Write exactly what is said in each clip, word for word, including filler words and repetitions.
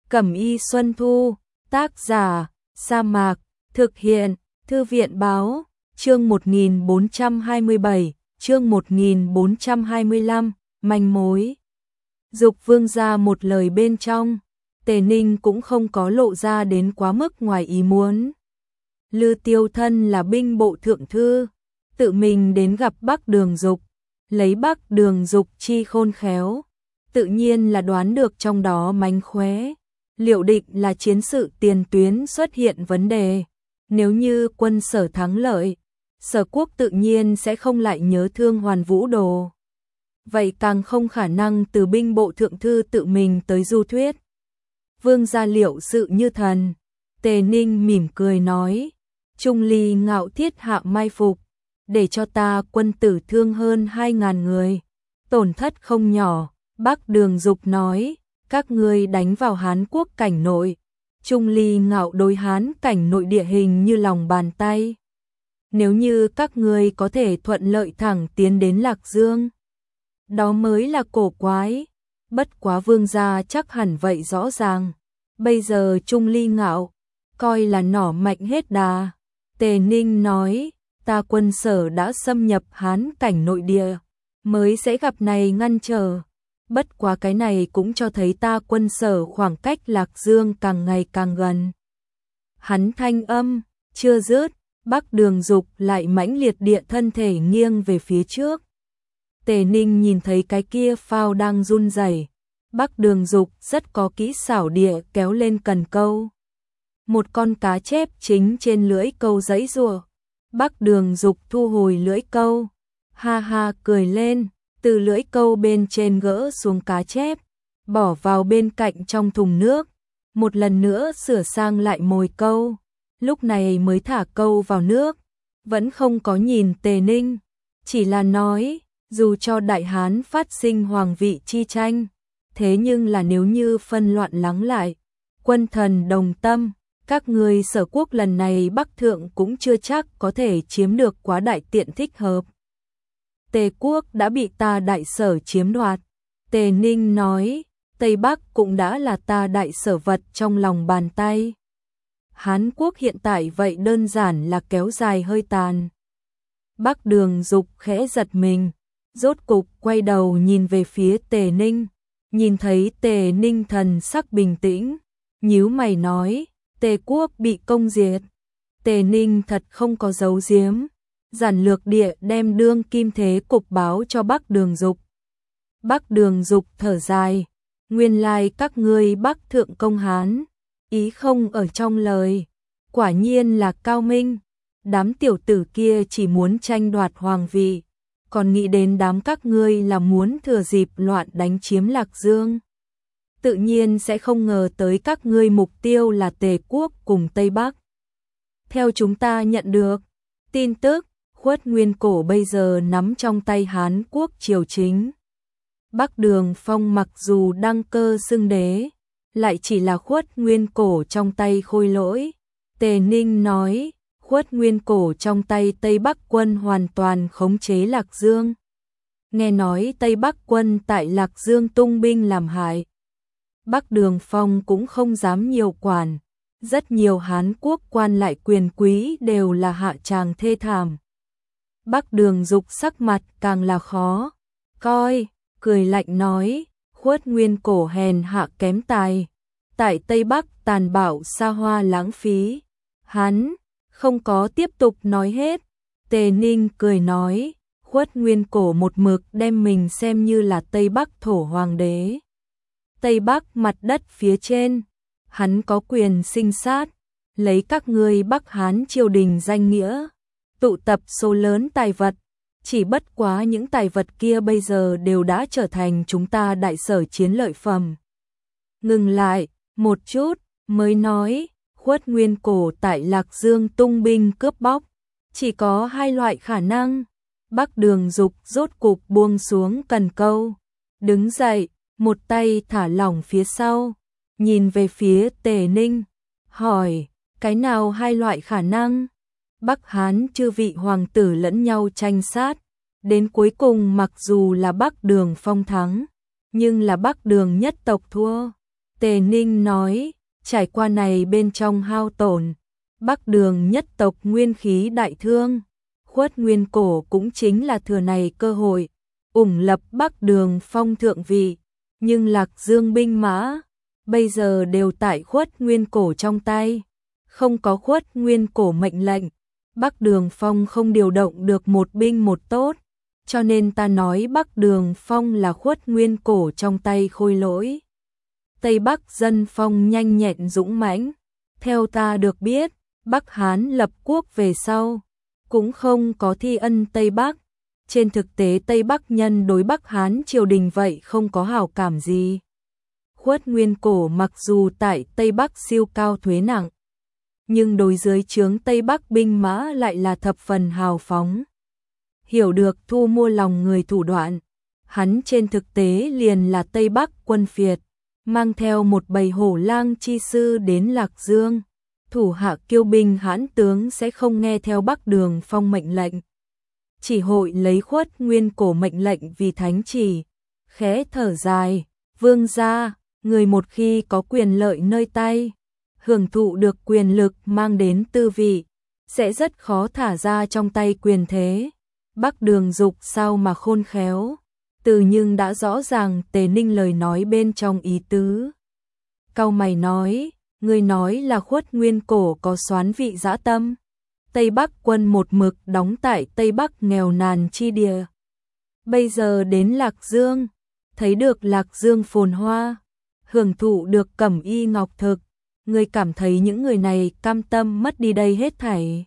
Cẩm y Xuân Thu, tác giả, Sa Mạc, thực hiện, Thư viện báo, chương một nghìn bốn trăm hai mươi bảy, chương một nghìn bốn trăm hai mươi lăm, manh mối. Dục Vương ra một lời bên trong, Tề Ninh cũng không có lộ ra đến quá mức ngoài ý muốn. Lư Tiêu thân là binh bộ thượng thư, tự mình đến gặp Bắc Đường Dục, lấy Bắc Đường Dục chi khôn khéo, tự nhiên là đoán được trong đó mánh khóe. Liệu định là chiến sự tiền tuyến xuất hiện vấn đề, nếu như quân Sở thắng lợi, Sở quốc tự nhiên sẽ không lại nhớ thương Hoàn Vũ Đồ. Vậy càng không khả năng từ binh bộ thượng thư tự mình tới du thuyết. Vương gia liệu sự như thần, Tề Ninh mỉm cười nói, Trung Ly ngạo thiết hạ mai phục, để cho ta quân tử thương hơn hai ngàn người, tổn thất không nhỏ. Bắc Đường Dục nói, các ngươi đánh vào Hán quốc cảnh nội, Trung Ly ngạo đối Hán cảnh nội địa hình như lòng bàn tay. Nếu như các ngươi có thể thuận lợi thẳng tiến đến Lạc Dương, đó mới là cổ quái. Bất quá Vương gia chắc hẳn vậy rõ ràng, bây giờ Trung Ly ngạo coi là nỏ mạnh hết đà. Tề Ninh nói, ta quân Sở đã xâm nhập Hán cảnh nội địa, mới sẽ gặp này ngăn trở. Bất quá cái này cũng cho thấy ta quân Sở khoảng cách Lạc Dương càng ngày càng gần. Hắn thanh âm chưa dứt, Bắc Đường Dục lại mãnh liệt địa thân thể nghiêng về phía trước. Tề Ninh nhìn thấy cái kia phao đang run rẩy, Bắc Đường Dục rất có kỹ xảo địa kéo lên cần câu. Một con cá chép chính trên lưỡi câu giãy giụa. Bắc Đường Dục thu hồi lưỡi câu, ha ha cười lên, từ lưỡi câu bên trên gỡ xuống cá chép, bỏ vào bên cạnh trong thùng nước, một lần nữa sửa sang lại mồi câu, lúc này mới thả câu vào nước, vẫn không có nhìn Tề Ninh, chỉ là nói, dù cho Đại Hán phát sinh hoàng vị chi tranh, thế nhưng là nếu như phân loạn lắng lại, quân thần đồng tâm, các ngươi Sở quốc lần này Bắc thượng cũng chưa chắc có thể chiếm được quá đại tiện thích hợp. Tề quốc đã bị ta Đại Sở chiếm đoạt. Tề Ninh nói, Tây Bắc cũng đã là ta Đại Sở vật trong lòng bàn tay. Hán quốc hiện tại vậy đơn giản là kéo dài hơi tàn. Bắc Đường Dục khẽ giật mình, rốt cục quay đầu nhìn về phía Tề Ninh, nhìn thấy Tề Ninh thần sắc bình tĩnh, nhíu mày nói, Tề quốc bị công diệt. Tề Ninh thật không có giấu giếm, giản lược địa đem đương kim thế cục báo cho Bắc Đường Dục. Bắc Đường Dục thở dài, nguyên lai các ngươi Bắc thượng công Hán, ý không ở trong lời, quả nhiên là cao minh. Đám tiểu tử kia chỉ muốn tranh đoạt hoàng vị, còn nghĩ đến đám các ngươi là muốn thừa dịp loạn đánh chiếm Lạc Dương. Tự nhiên sẽ không ngờ tới các ngươi mục tiêu là Tề quốc cùng Tây Bắc. Theo chúng ta nhận được tin tức, Khuất Nguyên Cổ bây giờ nắm trong tay Hán quốc triều chính. Bắc Đường Phong mặc dù đăng cơ xưng đế, lại chỉ là Khuất Nguyên Cổ trong tay khôi lỗi. Tề Ninh nói, Khuất Nguyên Cổ trong tay Tây Bắc quân hoàn toàn khống chế Lạc Dương. Nghe nói Tây Bắc quân tại Lạc Dương tung binh làm hại. Bắc Đường Phong cũng không dám nhiều quản, rất nhiều Hán quốc quan lại quyền quý đều là hạ tràng thê thảm. Bắc Đường Dục sắc mặt càng là khó coi, cười lạnh nói, Khuất Nguyên Cổ hèn hạ kém tài, tại Tây Bắc tàn bạo xa hoa lãng phí. Hắn không có tiếp tục nói hết. Tề Ninh cười nói, Khuất Nguyên Cổ một mực đem mình xem như là Tây Bắc thổ hoàng đế. Tây Bắc mặt đất phía trên, hắn có quyền sinh sát, lấy các ngươi Bắc Hán triều đình danh nghĩa, tụ tập số lớn tài vật, chỉ bất quá những tài vật kia bây giờ đều đã trở thành chúng ta Đại Sở chiến lợi phẩm. Ngừng lại một chút, mới nói, Khuất Nguyên Cổ tại Lạc Dương tung binh cướp bóc, chỉ có hai loại khả năng. Bắc Đường Dục rốt cục buông xuống cần câu, đứng dậy, một tay thả lỏng phía sau, nhìn về phía Tề Ninh, hỏi, cái nào hai loại khả năng? Bắc Hán chư vị hoàng tử lẫn nhau tranh sát, đến cuối cùng mặc dù là Bắc Đường Phong thắng, nhưng là Bắc Đường nhất tộc thua. Tề Ninh nói, trải qua này bên trong hao tổn, Bắc Đường nhất tộc nguyên khí đại thương, Khuất Nguyên Cổ cũng chính là thừa này cơ hội, ủng lập Bắc Đường phong thượng vị, nhưng Lạc Dương binh mã, bây giờ đều tại Khuất Nguyên Cổ trong tay, không có Khuất Nguyên Cổ mệnh lệnh, Bắc Đường phong không điều động được một binh một tốt, cho nên ta nói Bắc Đường phong là Khuất Nguyên Cổ trong tay khôi lỗi. Tây Bắc dân phong nhanh nhẹn dũng mãnh, theo ta được biết, Bắc Hán lập quốc về sau, cũng không có thi ân Tây Bắc, trên thực tế Tây Bắc nhân đối Bắc Hán triều đình vậy không có hảo cảm gì. Khuất Nguyên Cổ mặc dù tại Tây Bắc siêu cao thuế nặng, nhưng đối dưới trướng Tây Bắc binh mã lại là thập phần hào phóng. Hiểu được thu mua lòng người thủ đoạn, hắn trên thực tế liền là Tây Bắc quân phiệt, mang theo một bầy hổ lang chi sư đến Lạc Dương. Thủ hạ kiêu binh hãn tướng sẽ không nghe theo Bắc Đường phong mệnh lệnh. Chỉ hội lấy Khuất Nguyên Cổ mệnh lệnh vì thánh chỉ, khẽ thở dài, vương gia, người một khi có quyền lợi nơi tay, hưởng thụ được quyền lực mang đến tư vị, sẽ rất khó thả ra trong tay quyền thế. Bắc Đường dục sao mà khôn khéo, từ nhưng đã rõ ràng Tề Ninh lời nói bên trong ý tứ. Cau mày nói, người nói là Khuất Nguyên Cổ có soán vị dã tâm. Tây Bắc quân một mực đóng tại Tây Bắc nghèo nàn chi địa. Bây giờ đến Lạc Dương, thấy được Lạc Dương phồn hoa, hưởng thụ được cẩm y ngọc thực, người cảm thấy những người này cam tâm mất đi đây hết thảy.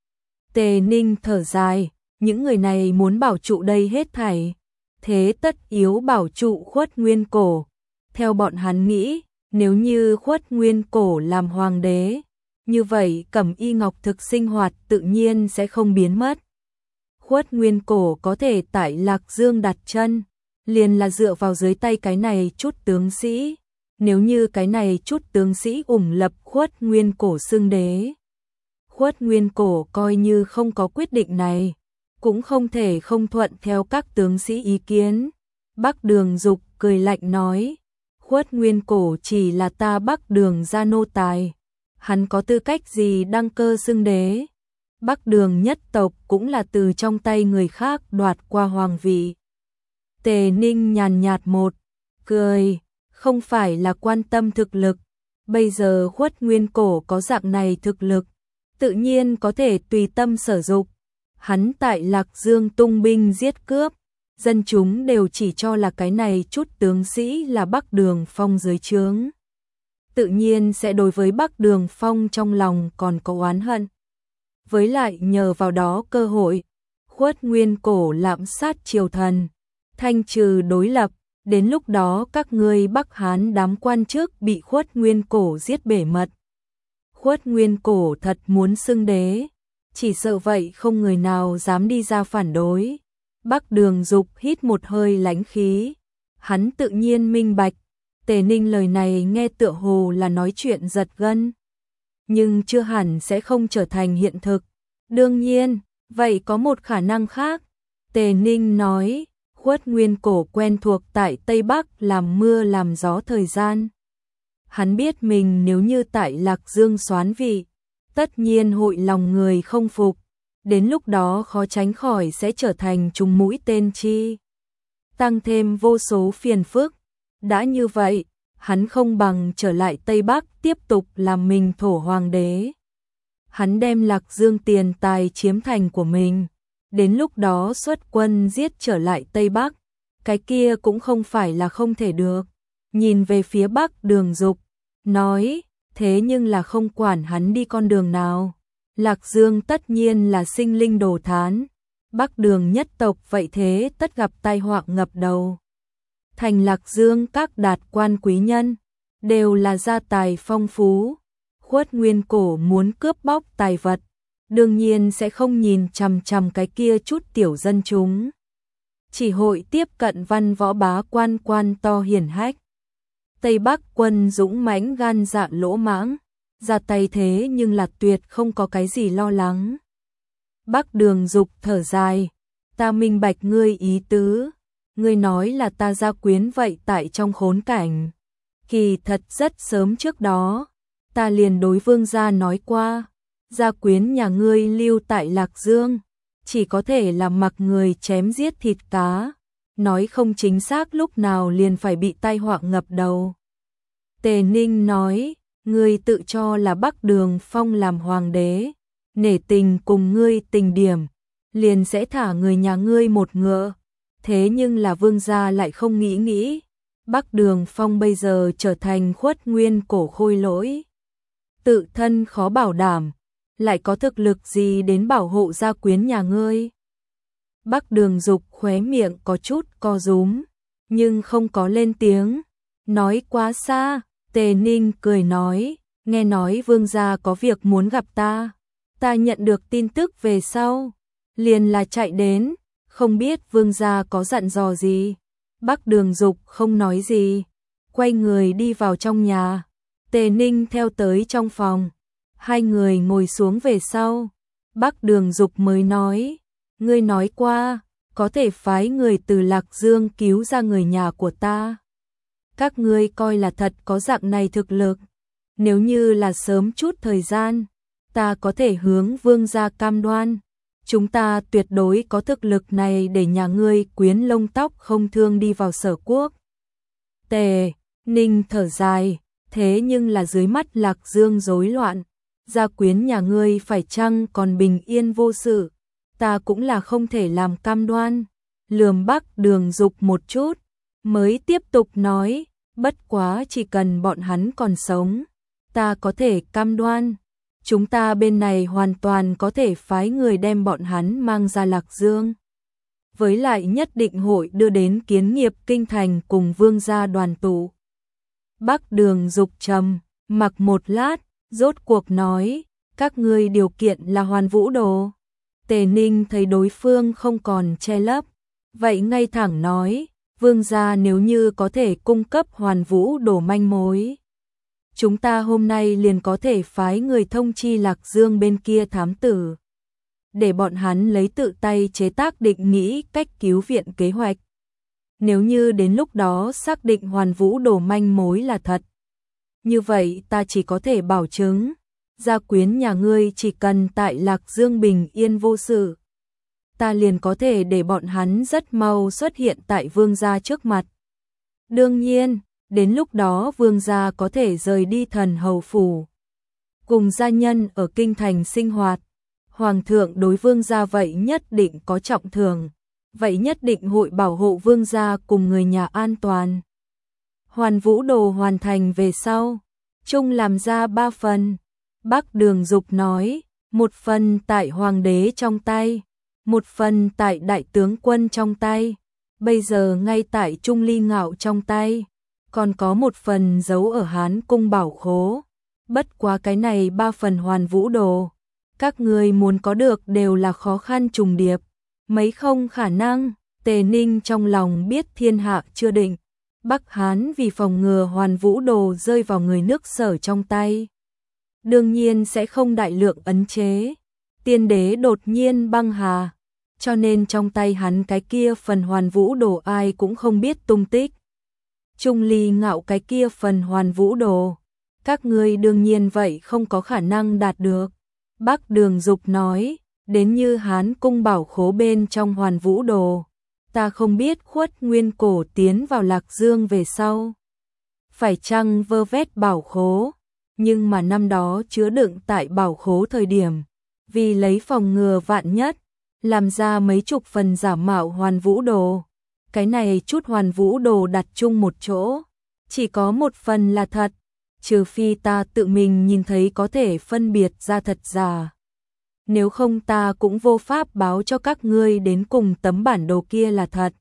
Tề Ninh thở dài, những người này muốn bảo trụ đây hết thảy, thế tất yếu bảo trụ Khuất Nguyên Cổ. Theo bọn hắn nghĩ, nếu như Khuất Nguyên Cổ làm hoàng đế, như vậy cẩm y ngọc thực sinh hoạt tự nhiên sẽ không biến mất. Khuất Nguyên Cổ có thể tại Lạc Dương đặt chân, liền là dựa vào dưới tay cái này chút tướng sĩ. Nếu như cái này chút tướng sĩ ủng lập Khuất Nguyên Cổ xưng đế, Khuất Nguyên Cổ coi như không có quyết định này, cũng không thể không thuận theo các tướng sĩ ý kiến. Bắc Đường Dục cười lạnh nói, Khuất Nguyên Cổ chỉ là ta Bắc Đường gia nô tài, hắn có tư cách gì đăng cơ xưng đế? Bắc Đường nhất tộc cũng là từ trong tay người khác đoạt qua hoàng vị. Tề Ninh nhàn nhạt một cười, không phải là quan tâm thực lực, bây giờ Khuất Nguyên Cổ có dạng này thực lực, tự nhiên có thể tùy tâm sở dục. Hắn tại Lạc Dương tung binh giết cướp, dân chúng đều chỉ cho là cái này chút tướng sĩ là Bắc Đường Phong dưới trướng. Tự nhiên sẽ đối với Bắc Đường Phong trong lòng còn có oán hận. Với lại nhờ vào đó cơ hội, Khuất Nguyên Cổ lạm sát triều thần, thanh trừ đối lập, đến lúc đó các ngươi Bắc Hán đám quan chức bị Khuất Nguyên Cổ giết bể mật. Khuất Nguyên Cổ thật muốn xưng đế, chỉ sợ vậy không người nào dám đi ra phản đối. Bắc Đường Dục hít một hơi lãnh khí, hắn tự nhiên minh bạch, Tề Ninh lời này nghe tựa hồ là nói chuyện giật gân, nhưng chưa hẳn sẽ không trở thành hiện thực. Đương nhiên, vậy có một khả năng khác, Tề Ninh nói, Khuất Nguyên Cổ quen thuộc tại Tây Bắc làm mưa làm gió thời gian. Hắn biết mình nếu như tại Lạc Dương soán vị, tất nhiên hội lòng người không phục, đến lúc đó khó tránh khỏi sẽ trở thành trùng mũi tên chi, tăng thêm vô số phiền phức. Đã như vậy, hắn không bằng trở lại Tây Bắc tiếp tục làm mình thổ hoàng đế. Hắn đem Lạc Dương tiền tài chiếm thành của mình, đến lúc đó xuất quân giết trở lại Tây Bắc, cái kia cũng không phải là không thể được. Nhìn về phía Bắc Đường Dục, nói, thế nhưng là không quản hắn đi con đường nào, Lạc Dương tất nhiên là sinh linh đồ thán, Bắc Đường nhất tộc vậy thế tất gặp tai họa ngập đầu. Thành Lạc Dương các đạt quan quý nhân, đều là gia tài phong phú, Khuất Nguyên Cổ muốn cướp bóc tài vật, đương nhiên sẽ không nhìn chằm chằm cái kia chút tiểu dân chúng, chỉ hội tiếp cận văn võ bá quan quan to hiển hách. Tây Bắc quân dũng mãnh gan dạ lỗ mãng, ra tay thế nhưng là tuyệt không có cái gì lo lắng. Bắc Đường Dục thở dài, ta minh bạch ngươi ý tứ, ngươi nói là ta gia quyến vậy tại trong khốn cảnh, Kỳ thật rất sớm trước đó, ta liền đối vương gia nói qua, gia quyến nhà ngươi lưu tại Lạc Dương, chỉ có thể là mặc người chém giết thịt cá, nói không chính xác lúc nào liền phải bị tai họa ngập đầu. Tề Ninh nói, ngươi tự cho là Bắc Đường Phong làm hoàng đế, nể tình cùng ngươi tình điểm, liền sẽ thả người nhà ngươi một ngựa, thế nhưng là vương gia lại không nghĩ nghĩ, Bắc Đường Phong bây giờ trở thành khuất nguyên cổ khôi lỗi, tự thân khó bảo đảm, lại có thực lực gì đến bảo hộ gia quyến nhà ngươi. Bắc Đường Dục khóe miệng có chút co rúm, nhưng không có lên tiếng, nói quá xa. Tề Ninh cười nói, nghe nói vương gia có việc muốn gặp ta, ta nhận được tin tức về sau, liền là chạy đến, không biết vương gia có dặn dò gì. Bắc Đường Dục không nói gì, quay người đi vào trong nhà, Tề Ninh theo tới trong phòng, hai người ngồi xuống về sau, Bắc Đường Dục mới nói, ngươi nói qua, có thể phái người từ Lạc Dương cứu ra người nhà của ta. Các ngươi coi là thật có dạng này thực lực, nếu như là sớm chút thời gian, ta có thể hướng vương gia cam đoan, chúng ta tuyệt đối có thực lực này để nhà ngươi quyến lông tóc không thương đi vào Sở Quốc. Tề Ninh thở dài, thế nhưng là dưới mắt Lạc Dương rối loạn, gia quyến nhà ngươi phải chăng còn bình yên vô sự, ta cũng là không thể làm cam đoan. Lườm Bắc Đường Dục một chút, mới tiếp tục nói, bất quá chỉ cần bọn hắn còn sống, ta có thể cam đoan, chúng ta bên này hoàn toàn có thể phái người đem bọn hắn mang ra Lạc Dương. Với lại nhất định hội đưa đến Kiến Nghiệp kinh thành cùng vương gia đoàn tụ. Bắc Đường Dục trầm mặc một lát, rốt cuộc nói, các ngươi điều kiện là Hoàn Vũ Đồ. Tề Ninh thấy đối phương không còn che lấp, vậy ngay thẳng nói, vương gia nếu như có thể cung cấp Hoàn Vũ Đồ manh mối, chúng ta hôm nay liền có thể phái người thông chi Lạc Dương bên kia thám tử, để bọn hắn lấy tự tay chế tác định nghĩ cách cứu viện kế hoạch. Nếu như đến lúc đó xác định Hoàn Vũ Đồ manh mối là thật, như vậy ta chỉ có thể bảo chứng, gia quyến nhà ngươi chỉ cần tại Lạc Dương bình yên vô sự, ta liền có thể để bọn hắn rất mau xuất hiện tại vương gia trước mặt. Đương nhiên, đến lúc đó vương gia có thể rời đi Thần Hầu phủ, cùng gia nhân ở kinh thành sinh hoạt, hoàng thượng đối vương gia vậy nhất định có trọng thưởng, vậy nhất định hội bảo hộ vương gia cùng người nhà an toàn. Hoàn Vũ Đồ hoàn thành về sau, chung làm ra ba phần. Bắc Đường Dục nói, một phần tại hoàng đế trong tay, một phần tại đại tướng quân trong tay, bây giờ ngay tại Trung Ly Ngạo trong tay, còn có một phần giấu ở Hán cung bảo khố. Bất quá cái này ba phần Hoàn Vũ Đồ, các người muốn có được đều là khó khăn trùng điệp, mấy không khả năng. Tề Ninh trong lòng biết thiên hạ chưa định, Bắc Hán vì phòng ngừa Hoàn Vũ Đồ rơi vào người nước Sở trong tay, đương nhiên sẽ không đại lượng ấn chế. Tiên đế đột nhiên băng hà, cho nên trong tay hắn cái kia phần Hoàn Vũ Đồ ai cũng không biết tung tích. Trung Ly Ngạo cái kia phần Hoàn Vũ Đồ, các ngươi đương nhiên vậy không có khả năng đạt được. Bắc Đường Dục nói, đến như Hán cung bảo khố bên trong Hoàn Vũ Đồ, ta không biết khuất nguyên cổ tiến vào Lạc Dương về sau, phải chăng vơ vét bảo khố, nhưng mà năm đó chứa đựng tại bảo khố thời điểm, vì lấy phòng ngừa vạn nhất, làm ra mấy chục phần giả mạo Hoàn Vũ Đồ. Cái này chút Hoàn Vũ Đồ đặt chung một chỗ, chỉ có một phần là thật, trừ phi ta tự mình nhìn thấy có thể phân biệt ra thật giả. Nếu không ta cũng vô pháp báo cho các ngươi đến cùng tấm bản đồ kia là thật.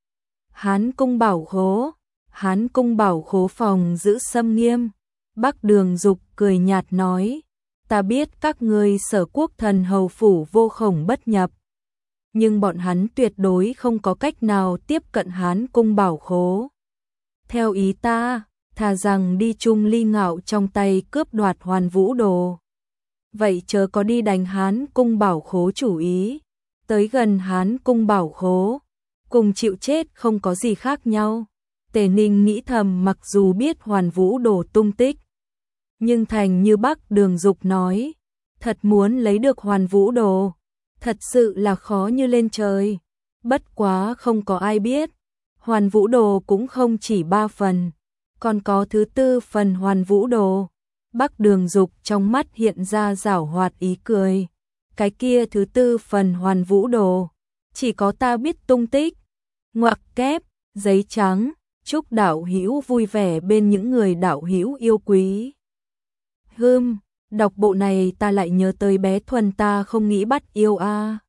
Hán cung bảo khố, Hán cung bảo khố phòng giữ xâm nghiêm. Bắc Đường Dục cười nhạt nói, ta biết các ngươi Sở Quốc Thần Hầu phủ vô khổng bất nhập, nhưng bọn hắn tuyệt đối không có cách nào tiếp cận Hán cung bảo khố. Theo ý ta, thà rằng đi Trung Ly Ngạo trong tay cướp đoạt Hoàn Vũ Đồ, vậy chớ có đi đánh Hán cung bảo khố chủ ý. Tới gần Hán cung bảo khố, cùng chịu chết không có gì khác nhau. Tề Ninh nghĩ thầm, mặc dù biết Hoàn Vũ Đồ tung tích, nhưng thành như Bắc Đường Dục nói, thật muốn lấy được Hoàn Vũ Đồ, thật sự là khó như lên trời. Bất quá không có ai biết, Hoàn Vũ Đồ cũng không chỉ ba phần, còn có thứ tư phần Hoàn Vũ Đồ. Bắc Đường Dục trong mắt hiện ra giảo hoạt ý cười. Cái kia thứ tư phần Hoàn Vũ Đồ, chỉ có ta biết tung tích. Ngoặc kép, giấy trắng, chúc đạo hữu vui vẻ bên những người đạo hữu yêu quý. Hừm, đọc bộ này ta lại nhớ tới bé Thuần, ta không nghĩ bắt yêu a. À.